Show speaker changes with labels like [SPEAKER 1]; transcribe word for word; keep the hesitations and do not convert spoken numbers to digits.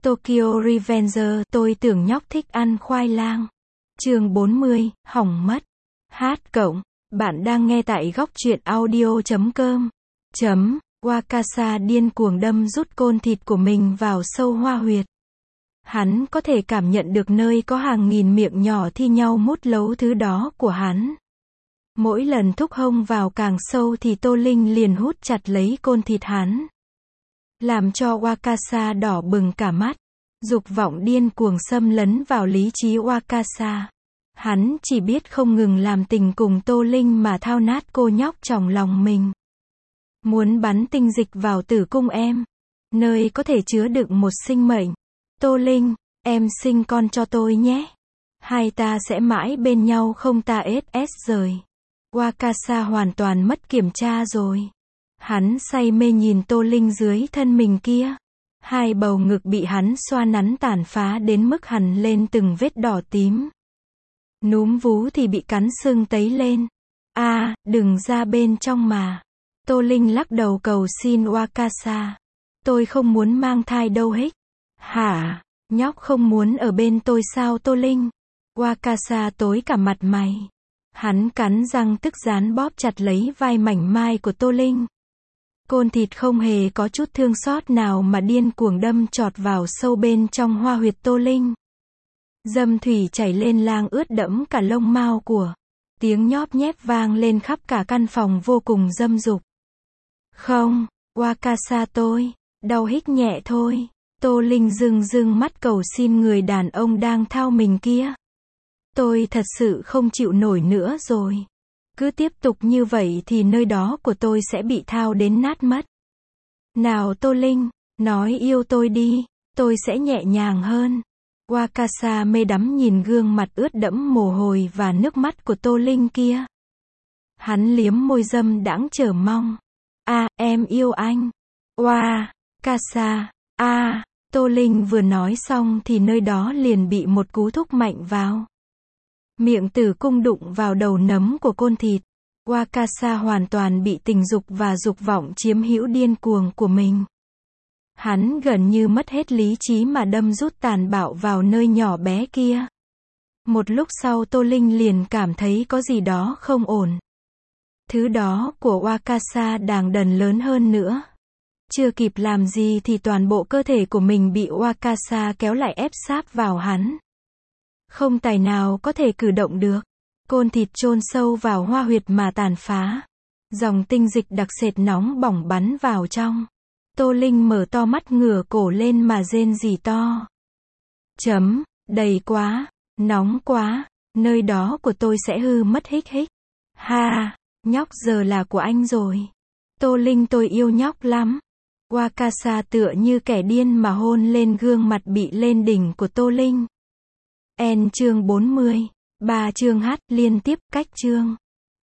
[SPEAKER 1] Tokyo Revenger, tôi tưởng nhóc thích ăn khoai lang. Chương bốn mươi, hỏng mất. Hát cộng. Bạn đang nghe tại góc truyện audio chấm com. Chấm. Wakasa điên cuồng đâm rút côn thịt của mình vào sâu hoa huyệt. Hắn có thể cảm nhận được nơi có hàng nghìn miệng nhỏ thi nhau mút lấu thứ đó của hắn. Mỗi lần thúc hông vào càng sâu thì Tô Linh liền hút chặt lấy côn thịt hắn, làm cho Wakasa đỏ bừng cả mắt. Dục vọng điên cuồng xâm lấn vào lý trí Wakasa. Hắn chỉ biết không ngừng làm tình cùng Tô Linh mà thao nát cô nhóc trong lòng mình. Muốn bắn tinh dịch vào tử cung em, nơi có thể chứa đựng một sinh mệnh. Tô Linh, em sinh con cho tôi nhé. Hai ta sẽ mãi bên nhau không ta ét ét rời. Wakasa hoàn toàn mất kiểm tra rồi. Hắn say mê nhìn Tô Linh dưới thân mình kia. Hai bầu ngực bị hắn xoa nắn tàn phá đến mức hằn lên từng vết đỏ tím. Núm vú thì bị cắn sưng tấy lên. A, à, đừng ra bên trong mà. Tô Linh lắc đầu cầu xin Wakasa. Tôi không muốn mang thai đâu hết. Hả? Nhóc không muốn ở bên tôi sao Tô Linh? Wakasa tối cả mặt mày. Hắn cắn răng tức gián bóp chặt lấy vai mảnh mai của Tô Linh. Côn thịt không hề có chút thương xót nào mà điên cuồng đâm chọt vào sâu bên trong hoa huyệt Tô Linh. Dâm thủy chảy lên lang ướt đẫm cả lông mao của. Tiếng nhóp nhép vang lên khắp cả căn phòng vô cùng dâm dục. Không, Wakasa tôi, đau hích nhẹ thôi. Tô Linh rưng rưng mắt cầu xin người đàn ông đang thao mình kia. Tôi thật sự không chịu nổi nữa rồi. Cứ tiếp tục như vậy thì nơi đó của tôi sẽ bị thao đến nát mất. Nào Tô Linh, nói yêu tôi đi, tôi sẽ nhẹ nhàng hơn. Wakasa mê đắm nhìn gương mặt ướt đẫm mồ hôi và nước mắt của Tô Linh kia. Hắn liếm môi dâm đãng chờ mong. A, à, em yêu anh. Wakasa, a, à, Tô Linh vừa nói xong thì nơi đó liền bị một cú thúc mạnh vào. Miệng tử cung đụng vào đầu nấm của côn thịt. Wakasa hoàn toàn bị tình dục và dục vọng chiếm hữu điên cuồng của mình. Hắn gần như mất hết lý trí mà đâm rút tàn bạo vào nơi nhỏ bé kia. Một lúc sau Tô Linh liền cảm thấy có gì đó không ổn. Thứ đó của Wakasa đang đần lớn hơn nữa. Chưa kịp làm gì thì toàn bộ cơ thể của mình bị Wakasa kéo lại ép sát vào hắn. Không tài nào có thể cử động được. Côn thịt chôn sâu vào hoa huyệt mà tàn phá. Dòng tinh dịch đặc sệt nóng bỏng bắn vào trong. Tô Linh mở to mắt ngửa cổ lên mà rên rỉ to. Chấm, đầy quá, nóng quá, nơi đó của tôi sẽ hư mất hích hích. Ha, nhóc giờ là của anh rồi. Tô Linh tôi yêu nhóc lắm. Wakasa tựa như kẻ điên mà hôn lên gương mặt bị lên đỉnh của Tô Linh. N chương bốn mươi. Ba chương hát liên tiếp cách chương.